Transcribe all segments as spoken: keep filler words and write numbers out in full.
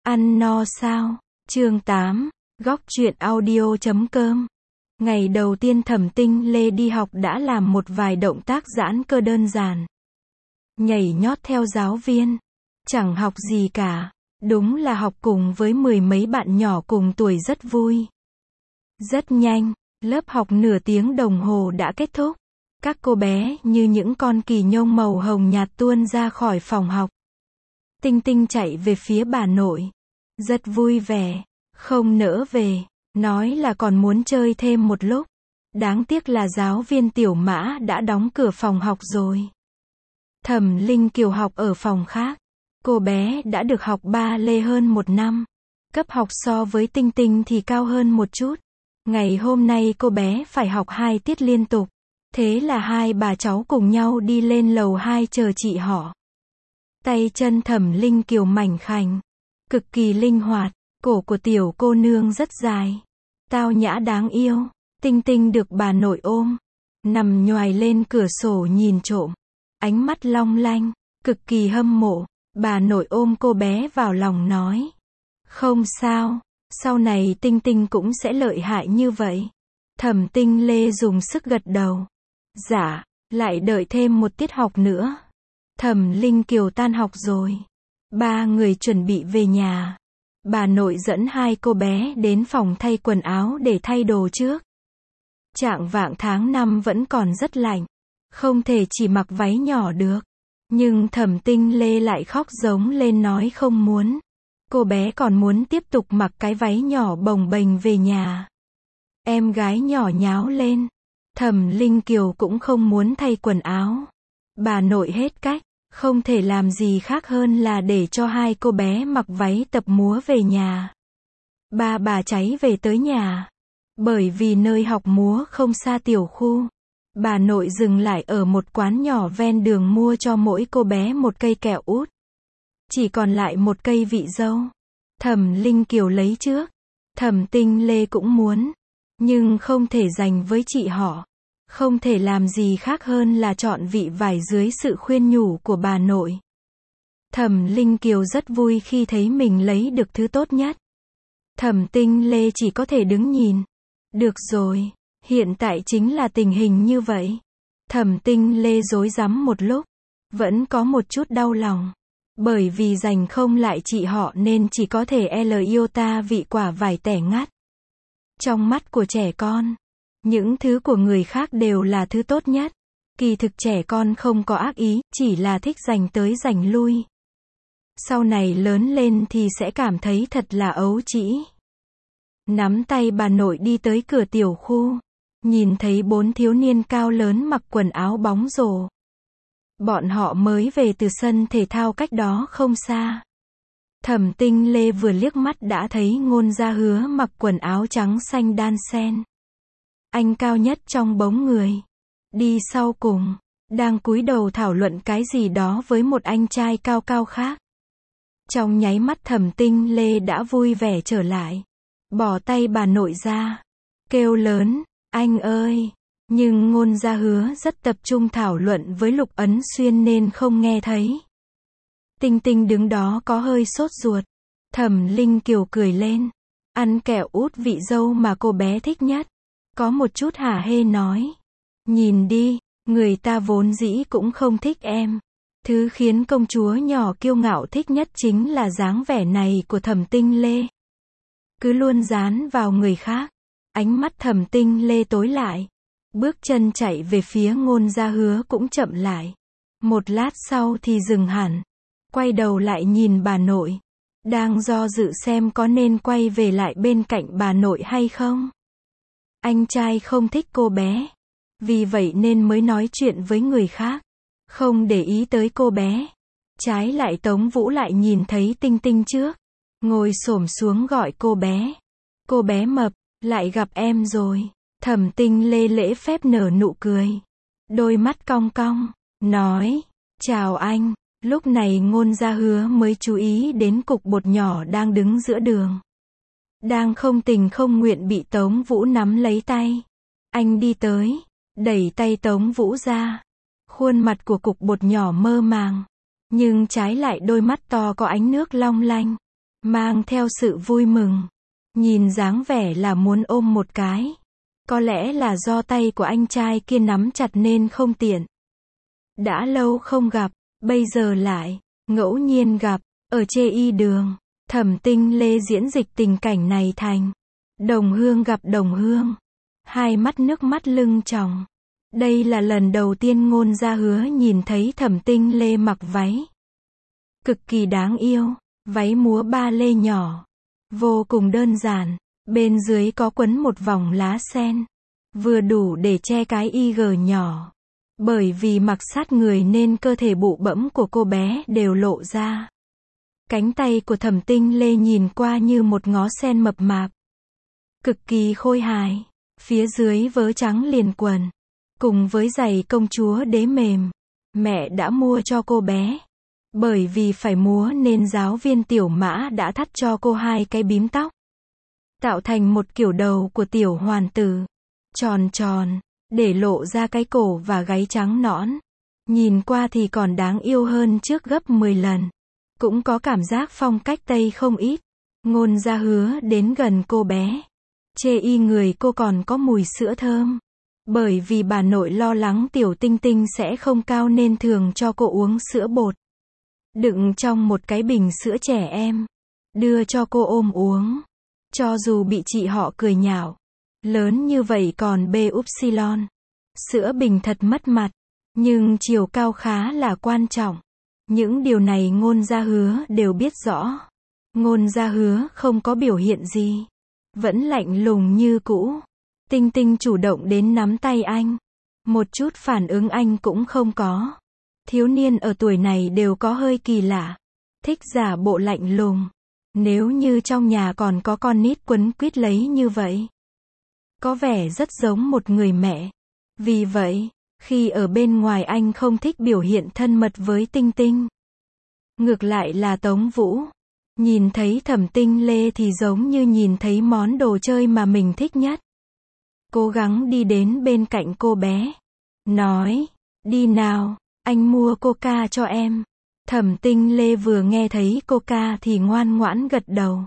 Ăn no sao? Chương tám, góc truyện audio chấm com. Ngày đầu tiên Thẩm Tinh Lê đi học đã làm một vài động tác giãn cơ đơn giản. Nhảy nhót theo giáo viên. Chẳng học gì cả. Đúng là học cùng với mười mấy bạn nhỏ cùng tuổi rất vui. Rất nhanh, lớp học nửa tiếng đồng hồ đã kết thúc. Các cô bé như những con kỳ nhông màu hồng nhạt tuôn ra khỏi phòng học. Tinh Tinh chạy về phía bà nội. Rất vui vẻ, không nỡ về, nói là còn muốn chơi thêm một lúc. Đáng tiếc là giáo viên Tiểu Mã đã đóng cửa phòng học rồi. Thẩm Linh Kiều học ở phòng khác. Cô bé đã được học ba lê hơn một năm. Cấp học so với Tinh Tinh thì cao hơn một chút. Ngày hôm nay cô bé phải học hai tiết liên tục. Thế là hai bà cháu cùng nhau đi lên lầu hai chờ chị họ. Tay chân Thẩm Linh Kiều mảnh khảnh, cực kỳ linh hoạt, cổ của tiểu cô nương rất dài, tao nhã đáng yêu. Tinh Tinh được bà nội ôm, nằm nhoài lên cửa sổ nhìn trộm, ánh mắt long lanh, cực kỳ hâm mộ. Bà nội ôm cô bé vào lòng nói, không sao, sau này Tinh Tinh cũng sẽ lợi hại như vậy. Thẩm Tinh Lê dùng sức gật đầu. Dạ, lại đợi thêm một tiết học nữa. Thẩm Linh Kiều tan học rồi. Ba người chuẩn bị về nhà. Bà nội dẫn hai cô bé đến phòng thay quần áo để thay đồ trước. Chạng vạng tháng năm vẫn còn rất lạnh. Không thể chỉ mặc váy nhỏ được. Nhưng Thẩm Tinh Lê lại khóc giống lên nói không muốn. Cô bé còn muốn tiếp tục mặc cái váy nhỏ bồng bềnh về nhà. Em gái nhỏ nháo lên. Thẩm Linh Kiều cũng không muốn thay quần áo. Bà nội hết cách, không thể làm gì khác hơn là để cho hai cô bé mặc váy tập múa về nhà. Ba bà cháy về tới nhà. Bởi vì nơi học múa không xa tiểu khu, bà nội dừng lại ở một quán nhỏ ven đường mua cho mỗi cô bé một cây kẹo út. Chỉ còn lại một cây vị dâu. Thẩm Linh Kiều lấy trước. Thẩm Tinh Lê cũng muốn. Nhưng không thể giành với chị họ. Không thể làm gì khác hơn là chọn vị vải dưới sự khuyên nhủ của bà nội. Thẩm Linh Kiều rất vui khi thấy mình lấy được thứ tốt nhất. Thẩm Tinh Lê chỉ có thể đứng nhìn. Được rồi, hiện tại chính là tình hình như vậy. Thẩm Tinh Lê rối rắm một lúc. Vẫn có một chút đau lòng. Bởi vì giành không lại chị họ nên chỉ có thể l yêu ta vị quả vải tẻ ngắt. Trong mắt của trẻ con, những thứ của người khác đều là thứ tốt nhất. Kỳ thực trẻ con không có ác ý, chỉ là thích giành tới giành lui. Sau này lớn lên thì sẽ cảm thấy thật là ấu trĩ. Nắm tay bà nội đi tới cửa tiểu khu. Nhìn thấy bốn thiếu niên cao lớn mặc quần áo bóng rổ. Bọn họ mới về từ sân thể thao cách đó không xa. Thẩm Tinh Lê vừa liếc mắt đã thấy Ngôn Gia Hứa mặc quần áo trắng xanh đan xen. Anh cao nhất trong bóng người. Đi sau cùng, đang cúi đầu thảo luận cái gì đó với một anh trai cao cao khác. Trong nháy mắt Thẩm Tinh Lê đã vui vẻ trở lại. Bỏ tay bà nội ra. Kêu lớn, anh ơi. Nhưng Ngôn Gia Hứa rất tập trung thảo luận với Lục Ấn Xuyên nên không nghe thấy. Tinh Tinh đứng đó có hơi sốt ruột. Thẩm Linh Kiều cười lên. Ăn kẹo út vị dâu mà cô bé thích nhất. Có một chút hả hê nói. Nhìn đi, người ta vốn dĩ cũng không thích em. Thứ khiến công chúa nhỏ kiêu ngạo thích nhất chính là dáng vẻ này của Thẩm Tinh Lê. Cứ luôn dán vào người khác. Ánh mắt Thẩm Tinh Lê tối lại. Bước chân chạy về phía Ngôn Gia Hứa cũng chậm lại. Một lát sau thì dừng hẳn. Quay đầu lại nhìn bà nội. Đang do dự xem có nên quay về lại bên cạnh bà nội hay không. Anh trai không thích cô bé. Vì vậy nên mới nói chuyện với người khác. Không để ý tới cô bé. Trái lại Tống Vũ lại nhìn thấy Tinh Tinh trước. Ngồi xổm xuống gọi cô bé. Cô bé mập, lại gặp em rồi. Thẩm Tinh Lê lễ phép nở nụ cười. Đôi mắt cong cong. Nói, chào anh. Lúc này Ngôn Gia Hứa mới chú ý đến cục bột nhỏ đang đứng giữa đường. Đang không tình không nguyện bị Tống Vũ nắm lấy tay. Anh đi tới, đẩy tay Tống Vũ ra. Khuôn mặt của cục bột nhỏ mơ màng. Nhưng trái lại đôi mắt to có ánh nước long lanh. mang theo sự vui mừng. Nhìn dáng vẻ là muốn ôm một cái. Có lẽ là do tay của anh trai kia nắm chặt nên không tiện. Đã lâu không gặp, bây giờ lại, ngẫu nhiên gặp, ở chê y đường. Thẩm Tinh Lê diễn dịch tình cảnh này thành đồng hương gặp đồng hương. Hai mắt nước mắt lưng tròng. Đây là lần đầu tiên Ngôn Gia Hứa nhìn thấy Thẩm Tinh Lê mặc váy cực kỳ đáng yêu, váy múa ba lê nhỏ, vô cùng đơn giản, bên dưới có quấn một vòng lá sen, vừa đủ để che cái y gờ nhỏ. Bởi vì mặc sát người nên cơ thể bụ bẫm của cô bé đều lộ ra. Cánh tay của Thẩm Tinh Lê nhìn qua như một ngó sen mập mạp, cực kỳ khôi hài, phía dưới vớ trắng liền quần, cùng với giày công chúa đế mềm, mẹ đã mua cho cô bé. Bởi vì phải múa nên giáo viên Tiểu Mã đã thắt cho cô hai cái bím tóc, tạo thành một kiểu đầu của tiểu hoàn tử, tròn tròn, để lộ ra cái cổ và gáy trắng nõn. Nhìn qua thì còn đáng yêu hơn trước gấp mười lần. Cũng có cảm giác phong cách Tây không ít. Ngôn Gia Hứa đến gần cô bé, chê y người cô còn có mùi sữa thơm. Bởi vì bà nội lo lắng Tiểu Tinh Tinh sẽ không cao nên thường cho cô uống sữa bột, đựng trong một cái bình sữa trẻ em, đưa cho cô ôm uống. Cho dù bị chị họ cười nhạo, lớn như vậy còn bê upsilon, sữa bình thật mất mặt, nhưng chiều cao khá là quan trọng. Những điều này Ngôn Gia Hứa đều biết rõ. Ngôn Gia Hứa không có biểu hiện gì, vẫn lạnh lùng như cũ. Tinh Tinh chủ động đến nắm tay anh, một chút phản ứng anh cũng không có. Thiếu niên ở tuổi này đều có hơi kỳ lạ, thích giả bộ lạnh lùng. Nếu như trong nhà còn có con nít quấn quýt lấy như vậy, có vẻ rất giống một người mẹ. Vì vậy, khi ở bên ngoài anh không thích biểu hiện thân mật với Tinh Tinh. Ngược lại là Tống Vũ, nhìn thấy Thẩm Tinh Lê thì giống như nhìn thấy món đồ chơi mà mình thích nhất. Cố gắng đi đến bên cạnh cô bé, nói, đi nào, anh mua coca cho em. Thẩm Tinh Lê vừa nghe thấy coca thì ngoan ngoãn gật đầu.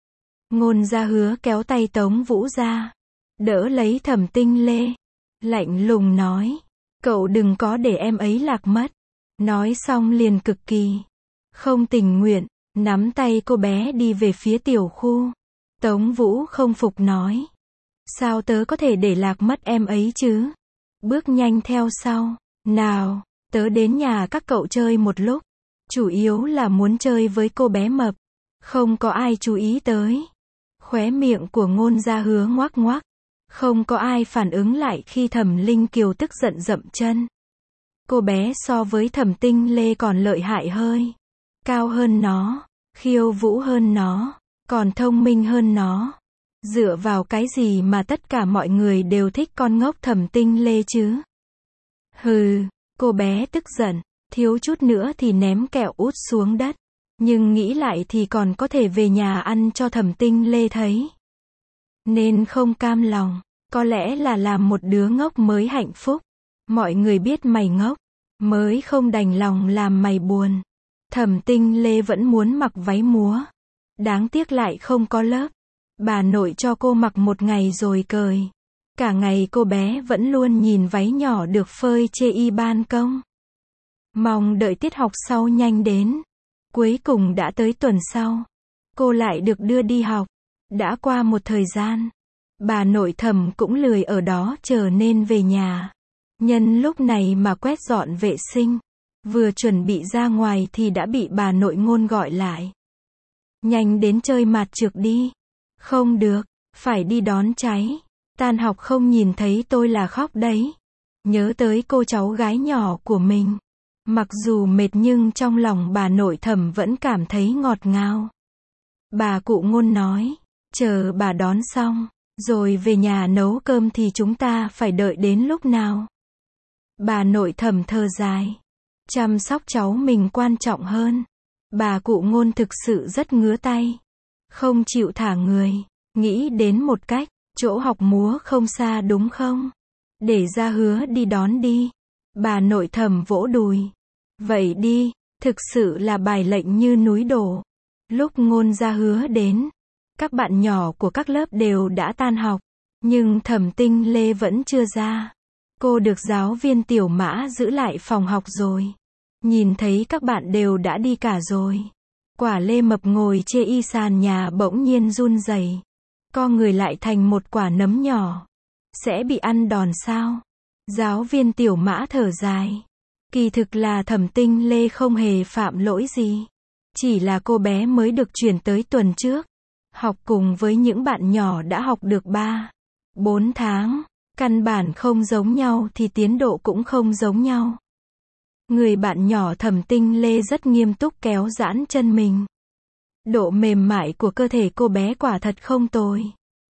Ngôn Gia Hứa kéo tay Tống Vũ ra, đỡ lấy Thẩm Tinh Lê, lạnh lùng nói, cậu đừng có để em ấy lạc mất. Nói xong liền cực kỳ không tình nguyện, nắm tay cô bé đi về phía tiểu khu. Tống Vũ không phục nói, sao tớ có thể để lạc mất em ấy chứ? Bước nhanh theo sau, nào, tớ đến nhà các cậu chơi một lúc. Chủ yếu là muốn chơi với cô bé mập, không có ai chú ý tới. Khóe miệng của Ngôn Gia Hứa ngoác ngoác, không có ai phản ứng lại khi Thẩm Linh Kiều tức giận dậm chân. Cô bé so với Thẩm Tinh Lê còn lợi hại hơi, cao hơn nó, khiêu vũ hơn nó, còn thông minh hơn nó. Dựa vào cái gì mà tất cả mọi người đều thích con ngốc Thẩm Tinh Lê chứ? Hừ, cô bé tức giận, thiếu chút nữa thì ném kẹo út xuống đất. Nhưng nghĩ lại thì còn có thể về nhà ăn cho Thẩm Tinh Lê thấy, nên không cam lòng. Có lẽ là làm một đứa ngốc mới hạnh phúc. Mọi người biết mày ngốc, mới không đành lòng làm mày buồn. Thẩm Tinh Lê vẫn muốn mặc váy múa, đáng tiếc lại không có lớp. Bà nội cho cô mặc một ngày rồi cởi. Cả ngày cô bé vẫn luôn nhìn váy nhỏ được phơi chê y ban công, mong đợi tiết học sau nhanh đến. Cuối cùng đã tới tuần sau, cô lại được đưa đi học. Đã qua một thời gian, bà nội Thẩm cũng lười ở đó chờ nên về nhà. Nhân lúc này mà quét dọn vệ sinh, vừa chuẩn bị ra ngoài thì đã bị bà nội Ngôn gọi lại. Nhanh đến chơi mạt trược đi. Không được, phải đi đón cháy. Tan học không nhìn thấy tôi là khóc đấy. Nhớ tới cô cháu gái nhỏ của mình. Mặc dù mệt nhưng trong lòng bà nội Thẩm vẫn cảm thấy ngọt ngào. Bà cụ Ngôn nói, chờ bà đón xong, rồi về nhà nấu cơm thì chúng ta phải đợi đến lúc nào? Bà nội Thẩm thở dài, chăm sóc cháu mình quan trọng hơn. Bà cụ Ngôn thực sự rất ngứa tay, không chịu thả người. Nghĩ đến một cách, chỗ học múa không xa đúng không? Để Gia Hứa đi đón đi. Bà nội Thẩm vỗ đùi. Vậy đi, thực sự là bài lệnh như núi đổ. Lúc Ngôn Gia Hứa đến, các bạn nhỏ của các lớp đều đã tan học, nhưng Thẩm Tinh Lê vẫn chưa ra. Cô được giáo viên Tiểu Mã giữ lại phòng học rồi. Nhìn thấy các bạn đều đã đi cả rồi. Quả lê mập ngồi chê y sàn nhà bỗng nhiên run rẩy, co người lại thành một quả nấm nhỏ. Sẽ bị ăn đòn sao? Giáo viên Tiểu Mã thở dài. Kỳ thực là Thẩm Tinh Lê không hề phạm lỗi gì. Chỉ là cô bé mới được chuyển tới tuần trước. Học cùng với những bạn nhỏ đã học được ba, bốn tháng. Căn bản không giống nhau thì tiến độ cũng không giống nhau. Người bạn nhỏ Thẩm Tinh Lê rất nghiêm túc kéo giãn chân mình. Độ mềm mại của cơ thể cô bé quả thật không tồi.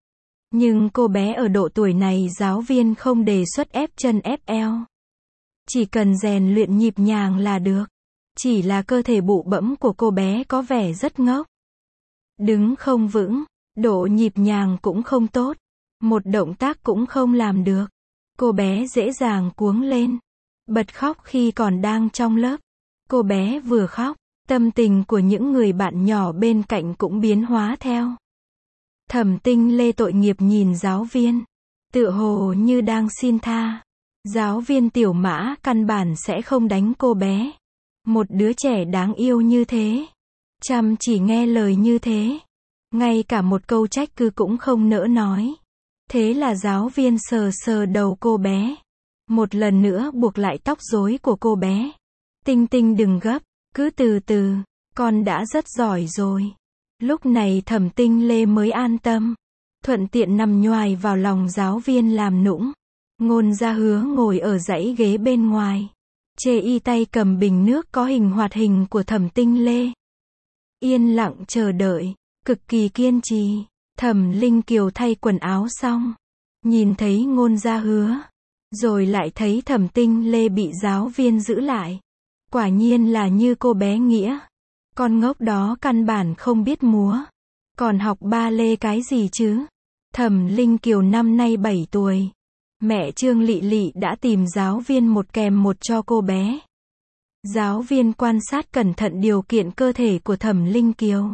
Nhưng cô bé ở độ tuổi này giáo viên không đề xuất ép chân ép eo. Chỉ cần rèn luyện nhịp nhàng là được. Chỉ là cơ thể bụ bẫm của cô bé có vẻ rất ngốc. Đứng không vững, độ nhịp nhàng cũng không tốt. Một động tác cũng không làm được. Cô bé dễ dàng cuống lên. Bật khóc khi còn đang trong lớp. Cô bé vừa khóc, tâm tình của những người bạn nhỏ bên cạnh cũng biến hóa theo. Thẩm Tinh Lê tội nghiệp nhìn giáo viên. Tựa hồ như đang xin tha. Giáo viên Tiểu Mã căn bản sẽ không đánh cô bé. Một đứa trẻ đáng yêu như thế. Chăm chỉ nghe lời như thế. Ngay cả một câu trách cứ cũng không nỡ nói. Thế là giáo viên sờ sờ đầu cô bé. Một lần nữa buộc lại tóc rối của cô bé. Tinh Tinh đừng gấp, cứ từ từ, con đã rất giỏi rồi. Lúc này Thẩm Tinh Lê mới an tâm. Thuận tiện nằm nhoài vào lòng giáo viên làm nũng. Ngôn Gia Hứa ngồi ở dãy ghế bên ngoài. Chê y tay cầm bình nước có hình hoạt hình của Thẩm Tinh Lê. Yên lặng chờ đợi, cực kỳ kiên trì. Thẩm Linh Kiều thay quần áo xong. Nhìn thấy Ngôn Gia Hứa. Rồi lại thấy Thẩm Tinh Lê bị giáo viên giữ lại. Quả nhiên là như cô bé nghĩa. Con ngốc đó căn bản không biết múa. Còn học ba lê cái gì chứ? Thẩm Linh Kiều năm nay bảy tuổi. Mẹ Trương Lị Lị đã tìm giáo viên một kèm một cho cô bé. Giáo viên quan sát cẩn thận điều kiện cơ thể của Thẩm Linh Kiều.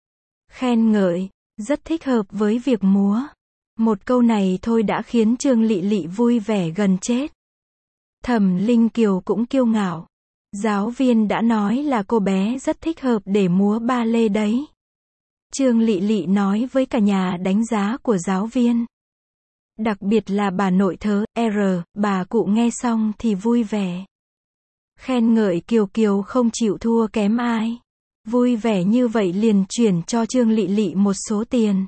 Khen ngợi, rất thích hợp với việc múa. Một câu này thôi đã khiến Trương Lị Lị vui vẻ gần chết. Thẩm Linh Kiều cũng kiêu ngạo. Giáo viên đã nói là cô bé rất thích hợp để múa ba lê đấy. Trương Lị Lị nói với cả nhà đánh giá của giáo viên. Đặc biệt là bà nội thớ, R, bà cụ nghe xong thì vui vẻ. Khen ngợi Kiều Kiều không chịu thua kém ai. Vui vẻ như vậy liền chuyển cho Trương Lị Lị một số tiền.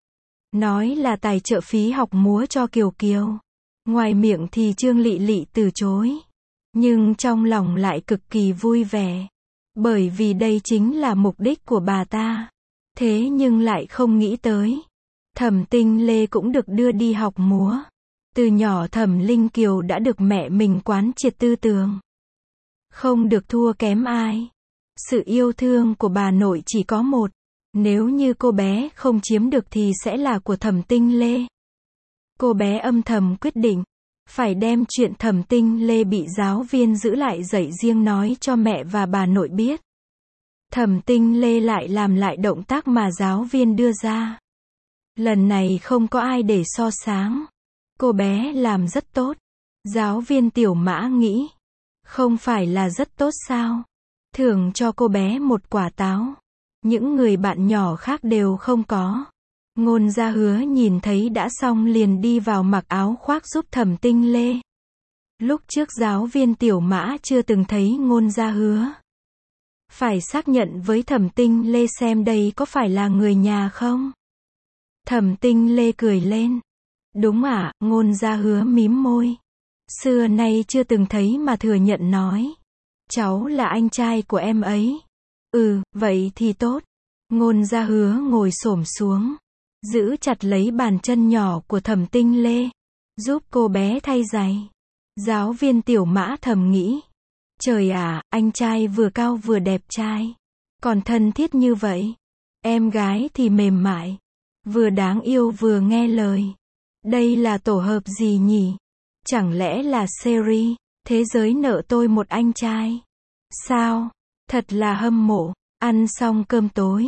Nói là tài trợ phí học múa cho Kiều Kiều. Ngoài miệng thì Trương Lị Lị từ chối. Nhưng trong lòng lại cực kỳ vui vẻ. Bởi vì đây chính là mục đích của bà ta. Thế nhưng lại không nghĩ tới. Thẩm Tinh Lê cũng được đưa đi học múa. Từ nhỏ Thẩm Linh Kiều đã được mẹ mình quán triệt tư tưởng. Không được thua kém ai. Sự yêu thương của bà nội chỉ có một. Nếu như cô bé không chiếm được thì sẽ là của Thẩm Tinh Lê. Cô bé âm thầm quyết định. Phải đem chuyện Thẩm Tinh Lê bị giáo viên giữ lại dạy riêng nói cho mẹ và bà nội biết. Thẩm Tinh Lê lại làm lại động tác mà giáo viên đưa ra. Lần này không có ai để so sánh. Cô bé làm rất tốt. Giáo viên Tiểu Mã nghĩ. Không phải là rất tốt sao? Thưởng cho cô bé một quả táo. Những người bạn nhỏ khác đều không có. Ngôn Gia Hứa nhìn thấy đã xong liền đi vào mặc áo khoác giúp Thẩm Tinh Lê. Lúc trước giáo viên Tiểu Mã chưa từng thấy Ngôn Gia Hứa. Phải xác nhận với Thẩm Tinh Lê xem đây có phải là người nhà không? Thẩm Tinh Lê cười lên. Đúng ạ, à, Ngôn Gia Hứa mím môi. Xưa nay chưa từng thấy mà thừa nhận nói. Cháu là anh trai của em ấy. Ừ, vậy thì tốt. Ngôn Gia Hứa ngồi xổm xuống. Giữ chặt lấy bàn chân nhỏ của Thẩm Tinh Lê. Giúp cô bé thay giày. Giáo viên Tiểu Mã thầm nghĩ. Trời ạ, anh trai vừa cao vừa đẹp trai. Còn thân thiết như vậy. Em gái thì mềm mại. Vừa đáng yêu vừa nghe lời. Đây là tổ hợp gì nhỉ? Chẳng lẽ là series, thế giới nợ tôi một anh trai? Sao? Thật là hâm mộ. Ăn xong cơm tối,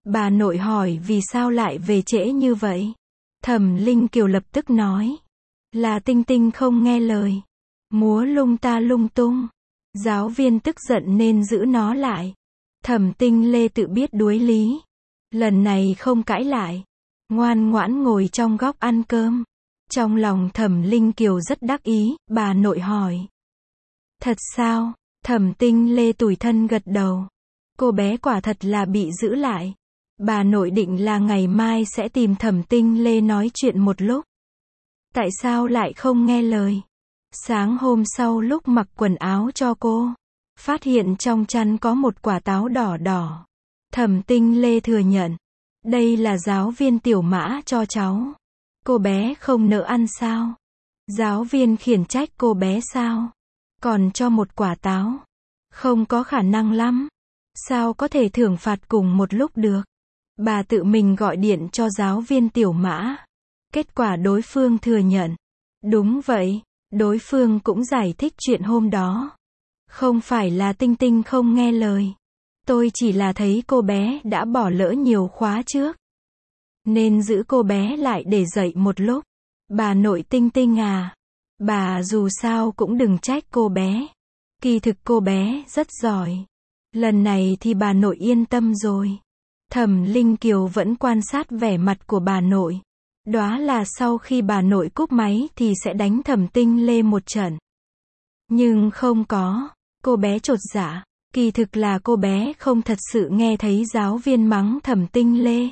Bà nội hỏi vì sao lại về trễ như vậy. Thẩm Linh Kiều lập tức nói. Là Tinh Tinh không nghe lời. Múa lung ta lung tung. Giáo viên tức giận nên giữ nó lại. Thẩm Tinh Lê tự biết đuối lý. Lần này không cãi lại. Ngoan ngoãn ngồi trong góc ăn cơm. Trong lòng Thẩm Linh Kiều rất đắc ý, bà nội hỏi. Thật sao? Thẩm Tinh Lê tủi thân gật đầu. Cô bé quả thật là bị giữ lại. Bà nội định là ngày mai sẽ tìm Thẩm Tinh Lê nói chuyện một lúc. Tại sao lại không nghe lời? Sáng hôm sau lúc mặc quần áo cho cô, phát hiện trong chăn có một quả táo đỏ đỏ. Thẩm Tinh Lê thừa nhận. Đây là giáo viên Tiểu Mã cho cháu. Cô bé không nỡ ăn sao? Giáo viên khiển trách cô bé sao? Còn cho một quả táo. Không có khả năng lắm. Sao có thể thưởng phạt cùng một lúc được? Bà tự mình gọi điện cho giáo viên Tiểu Mã. Kết quả đối phương thừa nhận. Đúng vậy, đối phương cũng giải thích chuyện hôm đó. Không phải là Tinh Tinh không nghe lời. Tôi chỉ là thấy cô bé đã bỏ lỡ nhiều khóa trước. Nên giữ cô bé lại để dạy một lúc. Bà nội Tinh Tinh à. Bà dù sao cũng đừng trách cô bé. Kỳ thực cô bé rất giỏi. Lần này thì bà nội yên tâm rồi. Thẩm Linh Kiều vẫn quan sát vẻ mặt của bà nội. Đoán là sau khi bà nội cúp máy thì sẽ đánh Thẩm Tinh Lê một trận. Nhưng không có. Cô bé chột dạ. Kỳ thực là cô bé không thật sự nghe thấy giáo viên mắng Thẩm Tinh Lê.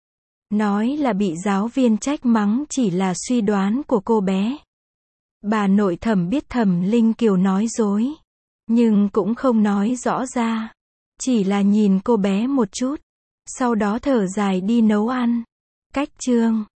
Nói là bị giáo viên trách mắng chỉ là suy đoán của cô bé. Bà nội Thẩm biết Thẩm Linh Kiều nói dối. Nhưng cũng không nói rõ ra. Chỉ là nhìn cô bé một chút. Sau đó thở dài đi nấu ăn. Cách chương